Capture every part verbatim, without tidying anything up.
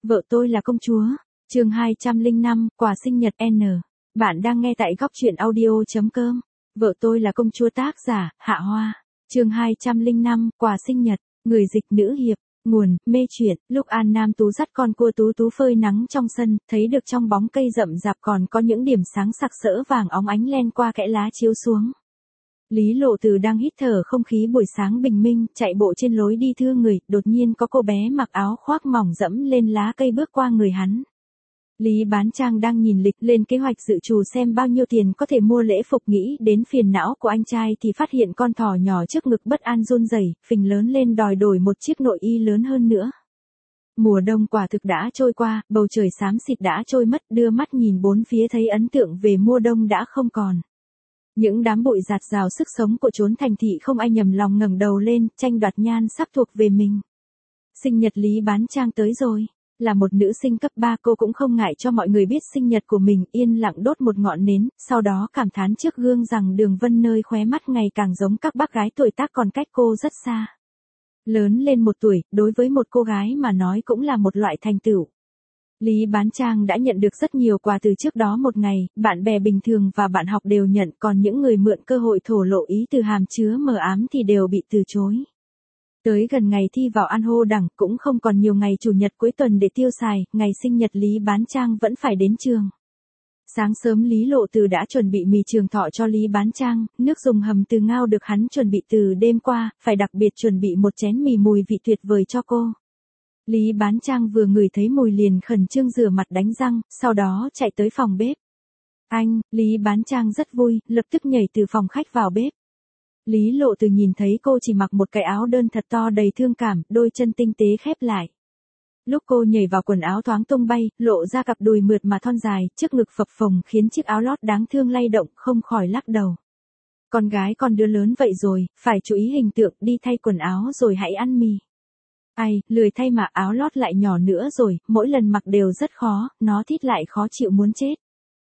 Vợ tôi là công chúa. Chương hai trăm lẻ năm, quà sinh nhật N. Bạn đang nghe tại góc truyện audio chấm com. Vợ tôi là công chúa, tác giả Hạ Hoa. Chương hai trăm lẻ năm, quà sinh nhật. Người dịch nữ hiệp. Nguồn mê truyện. Lúc An Nam Tú dắt con cua Tú Tú phơi nắng trong sân, thấy được trong bóng cây rậm rạp còn có những điểm sáng sặc sỡ vàng óng ánh len qua kẽ lá chiếu xuống. Lý Lộ Từ đang hít thở không khí buổi sáng bình minh, chạy bộ trên lối đi thưa người, đột nhiên có cô bé mặc áo khoác mỏng dẫm lên lá cây bước qua người hắn. Lý Bán Trang đang nhìn lịch lên kế hoạch dự trù xem bao nhiêu tiền có thể mua lễ phục, nghĩ đến phiền não của anh trai thì phát hiện con thỏ nhỏ trước ngực bất an run rẩy, phình lớn lên đòi đổi một chiếc nội y lớn hơn nữa. Mùa đông quả thực đã trôi qua, bầu trời xám xịt đã trôi mất, đưa mắt nhìn bốn phía thấy ấn tượng về mùa đông đã không còn. Những đám bụi rạt rào sức sống của chốn thành thị không ai nhầm lòng ngẩng đầu lên, tranh đoạt nhan sắp thuộc về mình. Sinh nhật Lý Bán Trang tới rồi. Là một nữ sinh cấp ba, cô cũng không ngại cho mọi người biết sinh nhật của mình, yên lặng đốt một ngọn nến, sau đó cảm thán trước gương rằng đường vân nơi khóe mắt ngày càng giống các bác gái tuổi tác còn cách cô rất xa. Lớn lên một tuổi, đối với một cô gái mà nói cũng là một loại thành tựu. Lý Bán Trang đã nhận được rất nhiều quà từ trước đó một ngày, bạn bè bình thường và bạn học đều nhận, còn những người mượn cơ hội thổ lộ ý từ hàm chứa mờ ám thì đều bị từ chối. Tới gần ngày thi vào An Hô Đẳng, cũng không còn nhiều ngày chủ nhật cuối tuần để tiêu xài, ngày sinh nhật Lý Bán Trang vẫn phải đến trường. Sáng sớm Lý Lộ Từ đã chuẩn bị mì trường thọ cho Lý Bán Trang, nước dùng hầm từ ngao được hắn chuẩn bị từ đêm qua, phải đặc biệt chuẩn bị một chén mì mùi vị tuyệt vời cho cô. Lý Bán Trang vừa ngửi thấy mùi liền khẩn trương rửa mặt đánh răng, sau đó chạy tới phòng bếp. Anh, Lý Bán Trang rất vui, lập tức nhảy từ phòng khách vào bếp. Lý Lộ Từ nhìn thấy cô chỉ mặc một cái áo đơn thật to đầy thương cảm, đôi chân tinh tế khép lại. Lúc cô nhảy vào quần áo thoáng tung bay, lộ ra cặp đùi mượt mà thon dài, trước ngực phập phồng khiến chiếc áo lót đáng thương lay động, không khỏi lắc đầu. Con gái con đứa lớn vậy rồi, phải chú ý hình tượng, đi thay quần áo rồi hãy ăn mì. Ai, lười thay mà áo lót lại nhỏ nữa rồi, mỗi lần mặc đều rất khó, nó thít lại khó chịu muốn chết.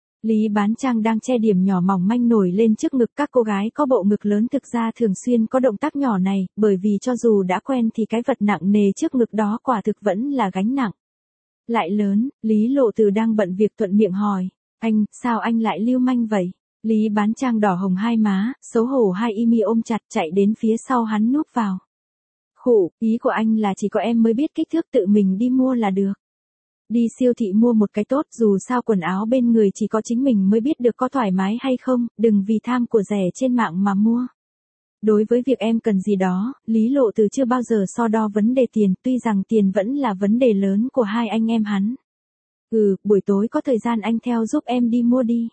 Lý Bán Trang đang che điểm nhỏ mỏng manh nổi lên trước ngực, các cô gái có bộ ngực lớn thực ra thường xuyên có động tác nhỏ này, bởi vì cho dù đã quen thì cái vật nặng nề trước ngực đó quả thực vẫn là gánh nặng. Lại lớn, Lý Lộ Từ đang bận việc thuận miệng hỏi, anh, sao anh lại lưu manh vậy? Lý Bán Trang đỏ hồng hai má, xấu hổ hai y mi ôm chặt chạy đến phía sau hắn núp vào. Khụ, ý của anh là chỉ có em mới biết kích thước, tự mình đi mua là được. Đi siêu thị mua một cái tốt, dù sao quần áo bên người chỉ có chính mình mới biết được có thoải mái hay không, đừng vì tham của rẻ trên mạng mà mua. Đối với việc em cần gì đó, Lý Lộ Từ chưa bao giờ so đo vấn đề tiền, tuy rằng tiền vẫn là vấn đề lớn của hai anh em hắn. Ừ, buổi tối có thời gian anh theo giúp em đi mua đi.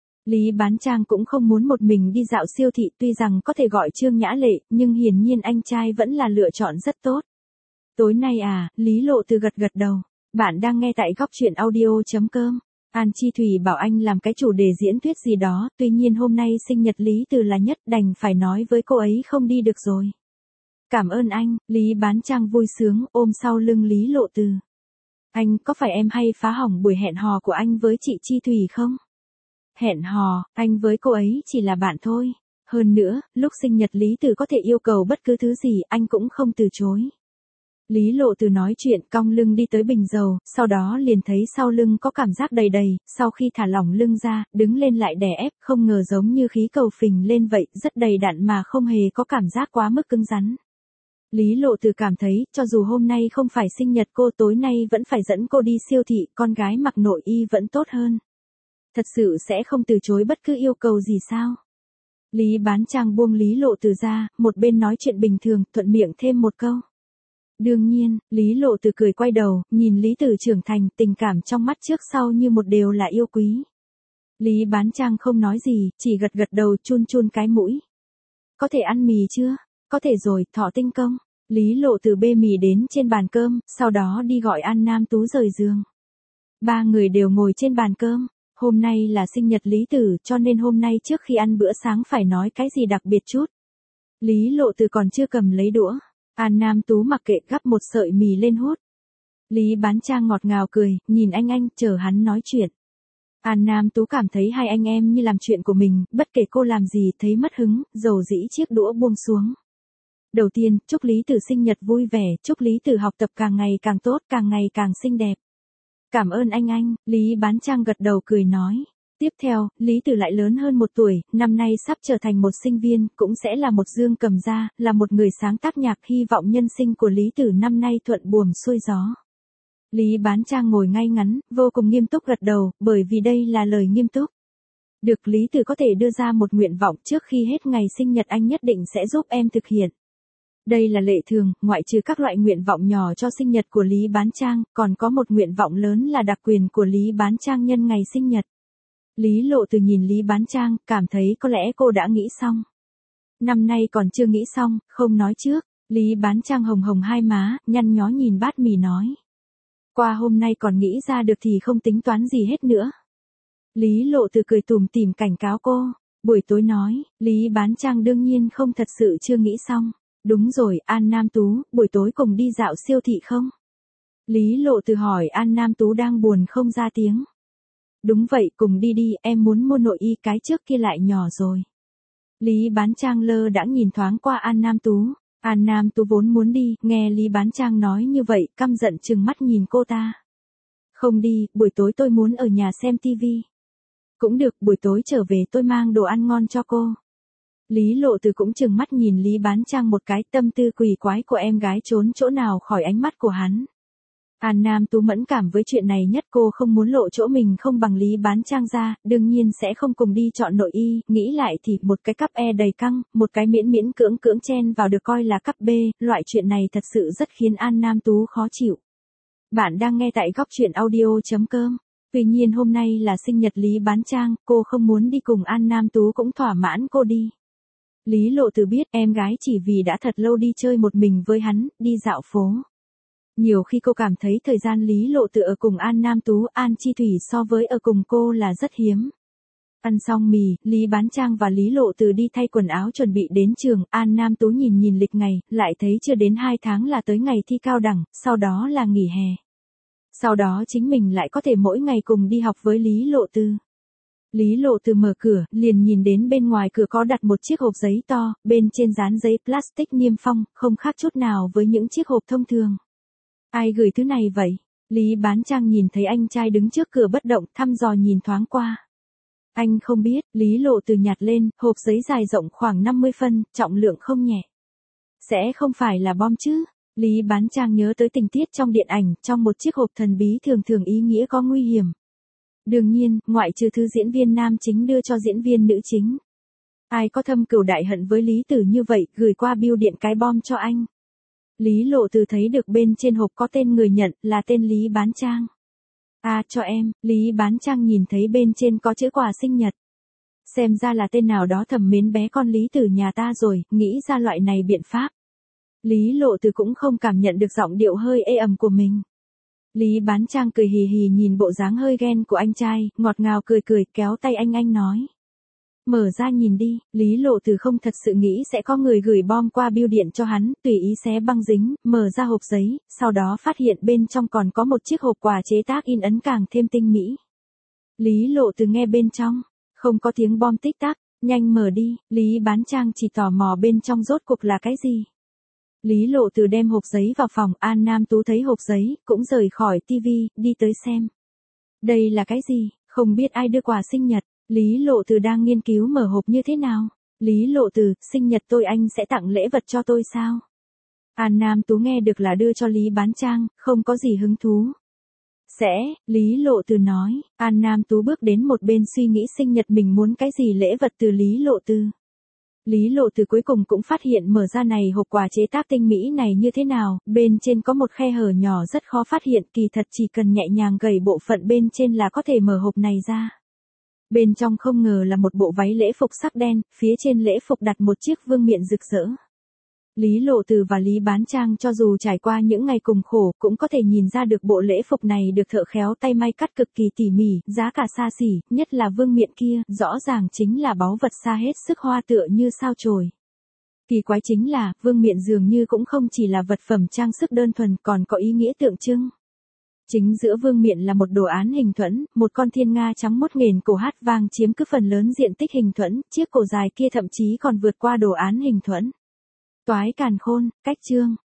Lý Bán Trang cũng không muốn một mình đi dạo siêu thị, tuy rằng có thể gọi Trương Nhã Lệ, nhưng hiển nhiên anh trai vẫn là lựa chọn rất tốt. Tối nay à, Lý Lộ Từ gật gật đầu. Bạn đang nghe tại góc truyện audio chấm com. An Chi Thủy bảo anh làm cái chủ đề diễn thuyết gì đó, tuy nhiên hôm nay sinh nhật Lý Từ là nhất, đành phải nói với cô ấy không đi được rồi. Cảm ơn anh, Lý Bán Trang vui sướng ôm sau lưng Lý Lộ Từ. Anh, có phải em hay phá hỏng buổi hẹn hò của anh với chị Chi Thủy không? Hẹn hò, anh với cô ấy chỉ là bạn thôi. Hơn nữa, lúc sinh nhật Lý Từ có thể yêu cầu bất cứ thứ gì, anh cũng không từ chối. Lý Lộ Từ nói chuyện cong lưng đi tới bình dầu, sau đó liền thấy sau lưng có cảm giác đầy đầy, sau khi thả lỏng lưng ra, đứng lên lại đè ép, không ngờ giống như khí cầu phình lên vậy, rất đầy đặn mà không hề có cảm giác quá mức cứng rắn. Lý Lộ Từ cảm thấy, cho dù hôm nay không phải sinh nhật cô, tối nay vẫn phải dẫn cô đi siêu thị, con gái mặc nội y vẫn tốt hơn. Thật sự sẽ không từ chối bất cứ yêu cầu gì sao? Lý Bán Trang buông Lý Lộ Từ ra, một bên nói chuyện bình thường, thuận miệng thêm một câu. Đương nhiên, Lý Lộ Từ cười quay đầu, nhìn Lý Từ trưởng thành, tình cảm trong mắt trước sau như một đều là yêu quý. Lý Bán Trang không nói gì, chỉ gật gật đầu, chun chun cái mũi. Có thể ăn mì chưa? Có thể rồi, Thỏ Tinh Công. Lý Lộ Từ bê mì đến trên bàn cơm, sau đó đi gọi An Nam Tú rời giường. Ba người đều ngồi trên bàn cơm. Hôm nay là sinh nhật Lý Tử, cho nên hôm nay trước khi ăn bữa sáng phải nói cái gì đặc biệt chút. Lý Lộ Từ còn chưa cầm lấy đũa. An Nam Tú mặc kệ, gắp một sợi mì lên hút. Lý Bán Trang ngọt ngào cười, nhìn anh anh, chờ hắn nói chuyện. An Nam Tú cảm thấy hai anh em như làm chuyện của mình, bất kể cô làm gì thấy mất hứng, dầu dĩ chiếc đũa buông xuống. Đầu tiên, chúc Lý Tử sinh nhật vui vẻ, chúc Lý Tử học tập càng ngày càng tốt, càng ngày càng xinh đẹp. Cảm ơn anh anh, Lý Bán Trang gật đầu cười nói. Tiếp theo, Lý Tử lại lớn hơn một tuổi, năm nay sắp trở thành một sinh viên, cũng sẽ là một dương cầm gia, là một người sáng tác nhạc, hy vọng nhân sinh của Lý Tử năm nay thuận buồm xuôi gió. Lý Bán Trang ngồi ngay ngắn, vô cùng nghiêm túc gật đầu, bởi vì đây là lời nghiêm túc. Được, Lý Tử có thể đưa ra một nguyện vọng trước khi hết ngày sinh nhật anh nhất định sẽ giúp em thực hiện. Đây là lệ thường, ngoại trừ các loại nguyện vọng nhỏ cho sinh nhật của Lý Bán Trang, còn có một nguyện vọng lớn là đặc quyền của Lý Bán Trang nhân ngày sinh nhật. Lý Lộ Từ nhìn Lý Bán Trang, cảm thấy có lẽ cô đã nghĩ xong. Năm nay còn chưa nghĩ xong, không nói trước. Lý Bán Trang hồng hồng hai má, nhăn nhó nhìn bát mì nói. Qua hôm nay còn nghĩ ra được thì không tính toán gì hết nữa. Lý Lộ Từ cười tủm tỉm cảnh cáo cô. Buổi tối nói, Lý Bán Trang đương nhiên không thật sự chưa nghĩ xong. Đúng rồi, An Nam Tú, buổi tối cùng đi dạo siêu thị không? Lý Lộ Từ hỏi. An Nam Tú đang buồn không ra tiếng. Đúng vậy, cùng đi đi, em muốn mua nội y, cái trước kia lại nhỏ rồi. Lý Bán Trang lơ đãng nhìn thoáng qua An Nam Tú. An Nam Tú vốn muốn đi, nghe Lý Bán Trang nói như vậy, căm giận trừng mắt nhìn cô ta. Không đi, buổi tối tôi muốn ở nhà xem tivi. Cũng được, buổi tối trở về tôi mang đồ ăn ngon cho cô. Lý Lộ Từ cũng trừng mắt nhìn Lý Bán Trang một cái, tâm tư quỷ quái của em gái trốn chỗ nào khỏi ánh mắt của hắn. An Nam Tú mẫn cảm với chuyện này nhất, cô không muốn lộ chỗ mình không bằng Lý Bán Trang ra, đương nhiên sẽ không cùng đi chọn nội y, nghĩ lại thì một cái cắp E đầy căng, một cái miễn miễn cưỡng cưỡng chen vào được coi là cắp B, loại chuyện này thật sự rất khiến An Nam Tú khó chịu. Bạn đang nghe tại góc truyện audio.com. Tuy nhiên hôm nay là sinh nhật Lý Bán Trang, cô không muốn đi cùng An Nam Tú cũng thỏa mãn cô đi. Lý Lộ Từ biết em gái chỉ vì đã thật lâu đi chơi một mình với hắn, đi dạo phố. Nhiều khi cô cảm thấy thời gian Lý Lộ Từ ở cùng An Nam Tú, An Chi Thủy so với ở cùng cô là rất hiếm. Ăn xong mì, Lý Bán Trang và Lý Lộ Từ đi thay quần áo chuẩn bị đến trường, An Nam Tú nhìn nhìn lịch ngày, lại thấy chưa đến hai tháng là tới ngày thi cao đẳng, sau đó là nghỉ hè. Sau đó chính mình lại có thể mỗi ngày cùng đi học với Lý Lộ Từ. Lý Lộ Từ mở cửa, liền nhìn đến bên ngoài cửa có đặt một chiếc hộp giấy to, bên trên dán giấy plastic niêm phong, không khác chút nào với những chiếc hộp thông thường. Ai gửi thứ này vậy? Lý Bán Trang nhìn thấy anh trai đứng trước cửa bất động, thăm dò nhìn thoáng qua. Anh không biết, Lý Lộ Từ nhặt lên, hộp giấy dài rộng khoảng năm mươi phân, trọng lượng không nhẹ. Sẽ không phải là bom chứ? Lý Bán Trang nhớ tới tình tiết trong điện ảnh, trong một chiếc hộp thần bí thường thường ý nghĩa có nguy hiểm. Đương nhiên, ngoại trừ thứ diễn viên nam chính đưa cho diễn viên nữ chính. Ai có thâm cừu đại hận với Lý Tử như vậy, gửi qua bưu điện cái bom cho anh. Lý Lộ Từ thấy được bên trên hộp có tên người nhận, là tên Lý Bán Trang. À, cho em, Lý Bán Trang nhìn thấy bên trên có chữ quà sinh nhật. Xem ra là tên nào đó thầm mến bé con Lý Tử nhà ta rồi, nghĩ ra loại này biện pháp. Lý Lộ Từ cũng không cảm nhận được giọng điệu hơi ê ẩm của mình. Lý Bán Trang cười hì hì nhìn bộ dáng hơi ghen của anh trai, ngọt ngào cười cười, kéo tay anh anh nói. Mở ra nhìn đi, Lý Lộ Từ không thật sự nghĩ sẽ có người gửi bom qua bưu điện cho hắn, tùy ý xé băng dính, mở ra hộp giấy, sau đó phát hiện bên trong còn có một chiếc hộp quà chế tác in ấn càng thêm tinh mỹ. Lý Lộ Từ nghe bên trong, không có tiếng bom tích tắc, nhanh mở đi, Lý Bán Trang chỉ tò mò bên trong rốt cuộc là cái gì. Lý Lộ Từ đem hộp giấy vào phòng, An Nam Tú thấy hộp giấy, cũng rời khỏi tivi, đi tới xem. Đây là cái gì, không biết ai đưa quà sinh nhật, Lý Lộ Từ đang nghiên cứu mở hộp như thế nào. Lý Lộ Từ, sinh nhật tôi anh sẽ tặng lễ vật cho tôi sao? An Nam Tú nghe được là đưa cho Lý Bán Trang, không có gì hứng thú. Sẽ, Lý Lộ Từ nói, An Nam Tú bước đến một bên suy nghĩ sinh nhật mình muốn cái gì lễ vật từ Lý Lộ Từ. Lý Lộ Từ cuối cùng cũng phát hiện mở ra này hộp quà chế tác tinh mỹ này như thế nào, bên trên có một khe hở nhỏ rất khó phát hiện, kỳ thật chỉ cần nhẹ nhàng gẩy bộ phận bên trên là có thể mở hộp này ra. Bên trong không ngờ là một bộ váy lễ phục sắc đen, phía trên lễ phục đặt một chiếc vương miện rực rỡ. Lý Lộ Từ và Lý Bán Trang cho dù trải qua những ngày cùng khổ cũng có thể nhìn ra được bộ lễ phục này được thợ khéo tay may cắt cực kỳ tỉ mỉ, giá cả xa xỉ, nhất là vương miện kia, rõ ràng chính là báu vật xa hết sức hoa tựa như sao chổi. Kỳ quái chính là, vương miện dường như cũng không chỉ là vật phẩm trang sức đơn thuần còn có ý nghĩa tượng trưng. Chính giữa vương miện là một đồ án hình thuẫn, một con thiên nga trắng mốt nghền cổ hát vang chiếm cứ phần lớn diện tích hình thuẫn, chiếc cổ dài kia thậm chí còn vượt qua đồ án hình thuẫn. Toái càn khôn, cách chương.